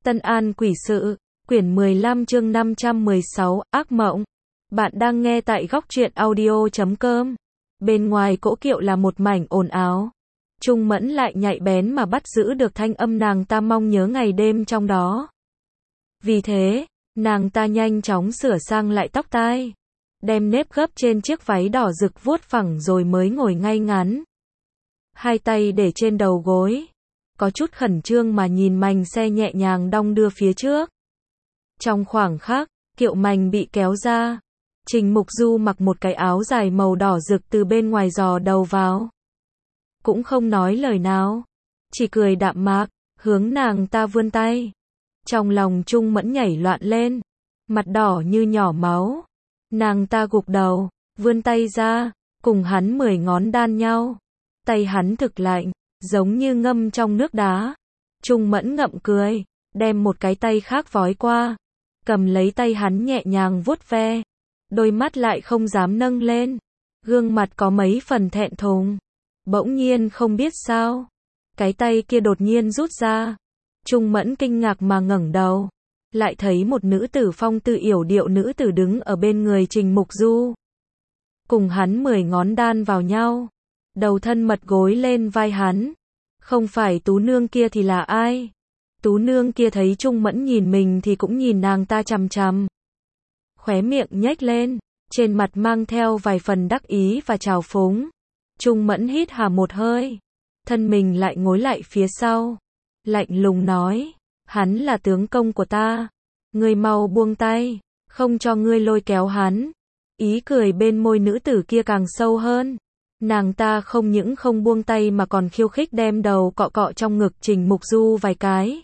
Tân An Quỷ Sự, quyển 15 chương 516, Ác Mộng. Bạn đang nghe tại góc truyện audio.com. Bên ngoài cỗ kiệu là một mảnh ồn ào. Trung Mẫn lại nhạy bén mà bắt giữ được thanh âm nàng ta mong nhớ ngày đêm trong đó. Vì thế, nàng ta nhanh chóng sửa sang lại tóc tai, đem nếp gấp trên chiếc váy đỏ rực vuốt phẳng rồi mới ngồi ngay ngắn. Hai tay để trên đầu gối, có chút khẩn trương mà nhìn mành xe nhẹ nhàng đong đưa phía trước. Trong khoảng khắc, kiệu mành bị kéo ra. Trình Mục Du mặc một cái áo dài màu đỏ rực từ bên ngoài dò đầu vào. Cũng không nói lời nào, chỉ cười đạm mạc, hướng nàng ta vươn tay. Trong lòng Trung Mẫn nhảy loạn lên, mặt đỏ như nhỏ máu. Nàng ta gục đầu, vươn tay ra, cùng hắn 10 ngón đan nhau. Tay hắn thực lạnh, giống như ngâm trong nước đá. Trung Mẫn ngậm cười, đem một cái tay khác vói qua, cầm lấy tay hắn nhẹ nhàng vuốt ve. Đôi mắt lại không dám nâng lên, gương mặt có mấy phần thẹn thùng. Bỗng nhiên không biết sao, cái tay kia đột nhiên rút ra. Trung Mẫn kinh ngạc mà ngẩng đầu, lại thấy một nữ tử phong tư yểu điệu nữ tử đứng ở bên người Trình Mục Du. Cùng hắn 10 ngón đan vào nhau, đầu thân mật gối lên vai hắn. Không phải Tú Nương kia thì là ai? Tú Nương kia thấy Trung Mẫn nhìn mình thì cũng nhìn nàng ta chằm chằm. Khóe miệng nhếch lên, trên mặt mang theo vài phần đắc ý và trào phúng. Trung Mẫn hít hà một hơi, thân mình lại ngối lại phía sau, lạnh lùng nói, hắn là tướng công của ta, ngươi mau buông tay, không cho ngươi lôi kéo hắn. Ý cười bên môi nữ tử kia càng sâu hơn. Nàng ta không những không buông tay mà còn khiêu khích đem đầu cọ cọ trong ngực Trình Mục Du vài cái.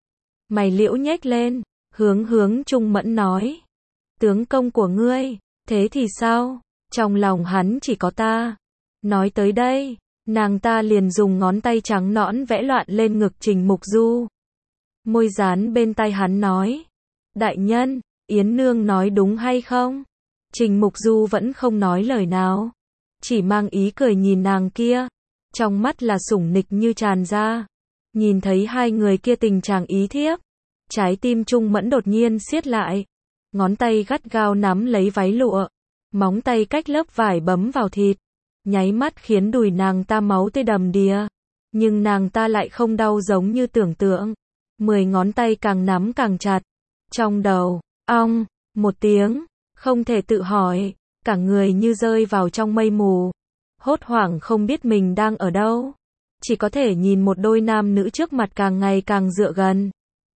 Mày liễu nhếch lên, hướng Trung Mẫn nói, tướng công của ngươi, thế thì sao? Trong lòng hắn chỉ có ta. Nói tới đây, nàng ta liền dùng ngón tay trắng nõn vẽ loạn lên ngực Trình Mục Du. Môi dán bên tai hắn nói, đại nhân, Yến Nương nói đúng hay không? Trình Mục Du vẫn không nói lời nào, chỉ mang ý cười nhìn nàng kia, trong mắt là sủng nịch như tràn ra. Nhìn thấy hai người kia tình trạng ý thiếp, trái tim Trung Mẫn đột nhiên siết lại, ngón tay gắt gao nắm lấy váy lụa, móng tay cách lớp vải bấm vào thịt, nháy mắt khiến đùi nàng ta máu tươi đầm đìa. Nhưng nàng ta lại không đau giống như tưởng tượng, 10 ngón tay càng nắm càng chặt. Trong đầu, ong, một tiếng, không thể tự hỏi, cả người như rơi vào trong mây mù, hốt hoảng không biết mình đang ở đâu, chỉ có thể nhìn một đôi nam nữ trước mặt càng ngày càng dựa gần.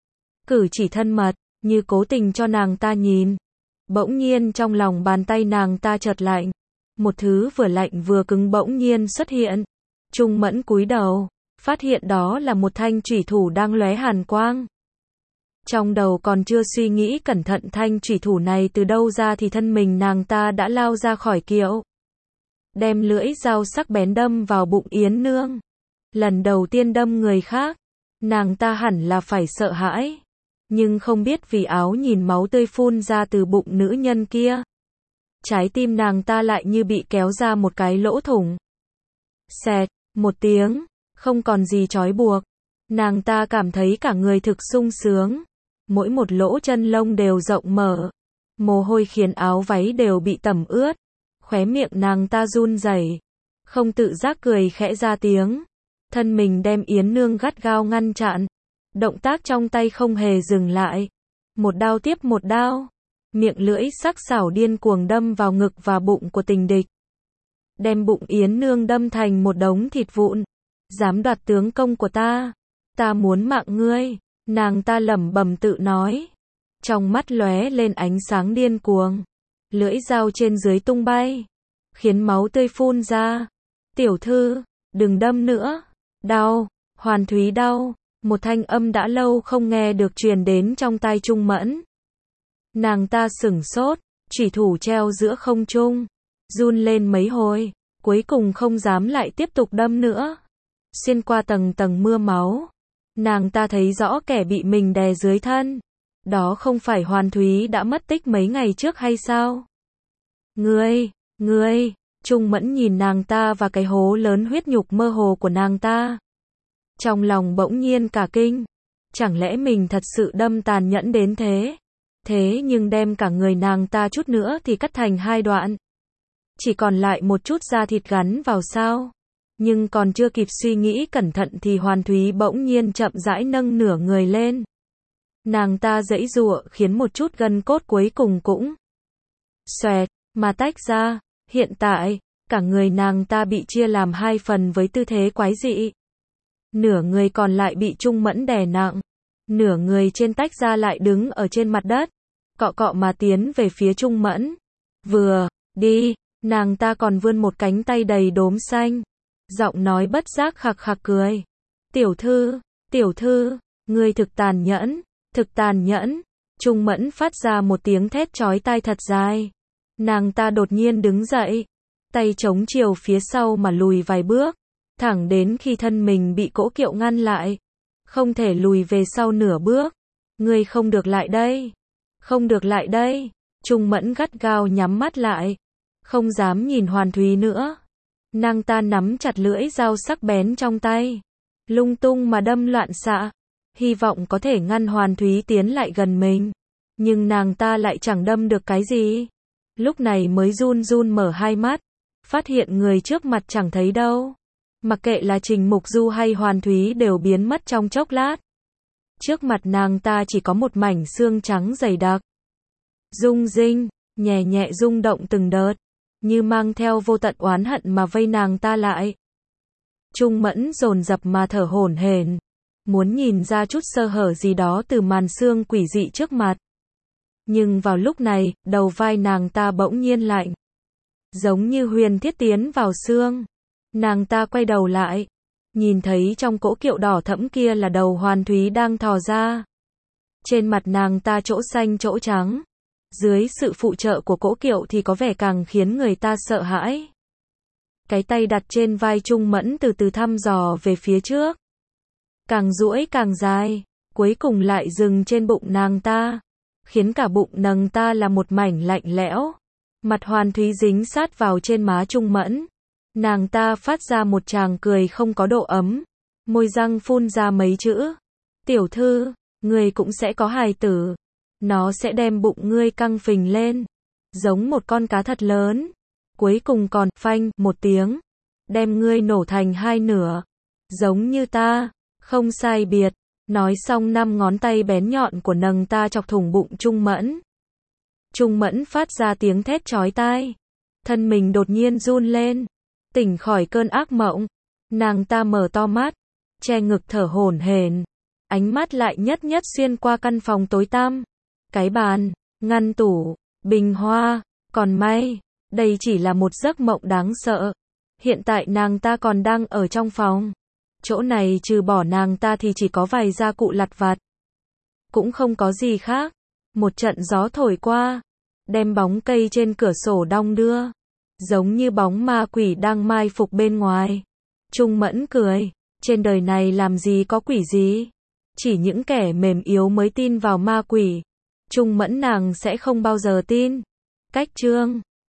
Cử chỉ thân mật, như cố tình cho nàng ta nhìn. Bỗng nhiên trong lòng bàn tay nàng ta chợt lạnh, một thứ vừa lạnh vừa cứng bỗng nhiên xuất hiện. Trung Mẫn cúi đầu, phát hiện đó là một thanh chủy thủ đang lóe hàn quang. Trong đầu còn chưa suy nghĩ cẩn thận thanh chủy thủ này từ đâu ra thì thân mình nàng ta đã lao ra khỏi kiệu, đem lưỡi dao sắc bén đâm vào bụng Yến Nương. Lần đầu tiên đâm người khác, nàng ta hẳn là phải sợ hãi, nhưng không biết vì áo nhìn máu tươi phun ra từ bụng nữ nhân kia, trái tim nàng ta lại như bị kéo ra một cái lỗ thủng. Xẹt, một tiếng, không còn gì trói buộc. Nàng ta cảm thấy cả người thực sung sướng, mỗi một lỗ chân lông đều rộng mở, mồ hôi khiến áo váy đều bị tẩm ướt. Khóe miệng nàng ta run rẩy, không tự giác cười khẽ ra tiếng. Thân mình đem Yến Nương gắt gao ngăn chặn, động tác trong tay không hề dừng lại, một đao tiếp một đao, miệng lưỡi sắc sảo điên cuồng đâm vào ngực và bụng của tình địch, đem bụng Yến Nương đâm thành một đống thịt vụn. Dám đoạt tướng công của ta, ta muốn mạng ngươi, nàng ta lẩm bẩm tự nói, trong mắt lóe lên ánh sáng điên cuồng, lưỡi dao trên dưới tung bay, khiến máu tươi phun ra. Tiểu thư, đừng đâm nữa, đau, Hoàn Thúy đau. Một thanh âm đã lâu không nghe được truyền đến trong tai Trung Mẫn. Nàng ta sửng sốt, chủy thủ treo giữa không trung, run lên mấy hồi, cuối cùng không dám lại tiếp tục đâm nữa. Xuyên qua tầng tầng mưa máu, nàng ta thấy rõ kẻ bị mình đè dưới thân. Đó không phải Hoàn Thúy đã mất tích mấy ngày trước hay sao? Ngươi, Trung Mẫn nhìn nàng ta và cái hố lớn huyết nhục mơ hồ của nàng ta. Trong lòng bỗng nhiên cả kinh, Chẳng lẽ mình thật sự đâm tàn nhẫn đến thế? Thế nhưng đem cả người nàng ta chút nữa thì cắt thành hai đoạn. Chỉ còn lại một chút da thịt gắn vào sao? Nhưng còn chưa kịp suy nghĩ cẩn thận thì Hoàn Thúy bỗng nhiên chậm rãi nâng nửa người lên. Nàng ta giãy giụa khiến một chút gân cốt cuối cùng cũng xoẹt mà tách ra. Hiện tại, cả người nàng ta bị chia làm hai phần với tư thế quái dị. Nửa người còn lại bị Trung Mẫn đè nặng. Nửa người trên tách ra lại đứng ở trên mặt đất. Cọ cọ mà tiến về phía Trung Mẫn. Vừa đi, nàng ta còn vươn một cánh tay đầy đốm xanh. Giọng nói bất giác khạc khạc cười. Tiểu thư, ngươi thực tàn nhẫn, thực tàn nhẫn. Trung Mẫn phát ra một tiếng thét chói tai thật dài. Nàng ta đột nhiên đứng dậy. Tay chống chiều phía sau mà lùi vài bước. Thẳng đến khi thân mình bị cỗ kiệu ngăn lại. Không thể lùi về sau nửa bước. Ngươi không được lại đây. Không được lại đây. Trung Mẫn gắt gao nhắm mắt lại. Không dám nhìn Hoàn Thúy nữa. Nàng ta nắm chặt lưỡi dao sắc bén trong tay. Lung tung mà đâm loạn xạ. Hy vọng có thể ngăn Hoàn Thúy tiến lại gần mình. Nhưng nàng ta lại chẳng đâm được cái gì. Lúc này mới run run mở hai mắt. Phát hiện người trước mặt chẳng thấy đâu. Mặc kệ là Trình Mục Du hay Hoàn Thúy đều biến mất trong chốc lát. Trước mặt nàng ta chỉ có một mảnh xương trắng dày đặc. Rung rinh, nhẹ nhẹ rung động từng đợt. Như mang theo vô tận oán hận mà vây nàng ta lại. Trung Mẫn dồn dập mà thở hổn hển. Muốn nhìn ra chút sơ hở gì đó từ màn xương quỷ dị trước mặt. Nhưng vào lúc này, đầu vai nàng ta bỗng nhiên lạnh. Giống như huyền thiết tiến vào xương. Nàng ta quay đầu lại. Nhìn thấy trong cỗ kiệu đỏ thẫm kia là đầu Hoàn Thúy đang thò ra. Trên mặt nàng ta chỗ xanh chỗ trắng. Dưới sự phụ trợ của cỗ kiệu thì có vẻ càng khiến người ta sợ hãi. Cái tay đặt trên vai Trung Mẫn từ từ thăm dò về phía trước. Càng duỗi càng dài. Cuối cùng lại dừng trên bụng nàng ta. Khiến cả bụng nàng ta là một mảnh lạnh lẽo. Mặt Hoàn Thúy dính sát vào trên má Trung Mẫn. Nàng ta phát ra một tràng cười không có độ ấm. Môi răng phun ra mấy chữ. Tiểu thư, ngươi cũng sẽ có hài tử. Nó sẽ đem bụng ngươi căng phình lên. Giống một con cá thật lớn. Cuối cùng còn phanh một tiếng. Đem ngươi nổ thành hai nửa. Giống như ta. Không sai biệt. Nói xong 5 ngón tay bén nhọn của nàng ta chọc thủng bụng Trung Mẫn. Trung Mẫn phát ra tiếng thét chói tai. Thân mình đột nhiên run lên. Tỉnh khỏi cơn ác mộng. Nàng ta mở to mắt. Che ngực thở hổn hển. Ánh mắt lại nhất nhất xuyên qua căn phòng tối tăm. Cái bàn, ngăn tủ, bình hoa. Còn may, đây chỉ là một giấc mộng đáng sợ. Hiện tại nàng ta còn đang ở trong phòng. Chỗ này trừ bỏ nàng ta thì chỉ có vài gia cụ lặt vặt. Cũng không có gì khác. Một trận gió thổi qua. Đem bóng cây trên cửa sổ đong đưa. Giống như bóng ma quỷ đang mai phục bên ngoài. Trung Mẫn cười. Trên đời này làm gì có quỷ gì. Chỉ những kẻ mềm yếu mới tin vào ma quỷ. Trung Mẫn nàng sẽ không bao giờ tin. Cách chương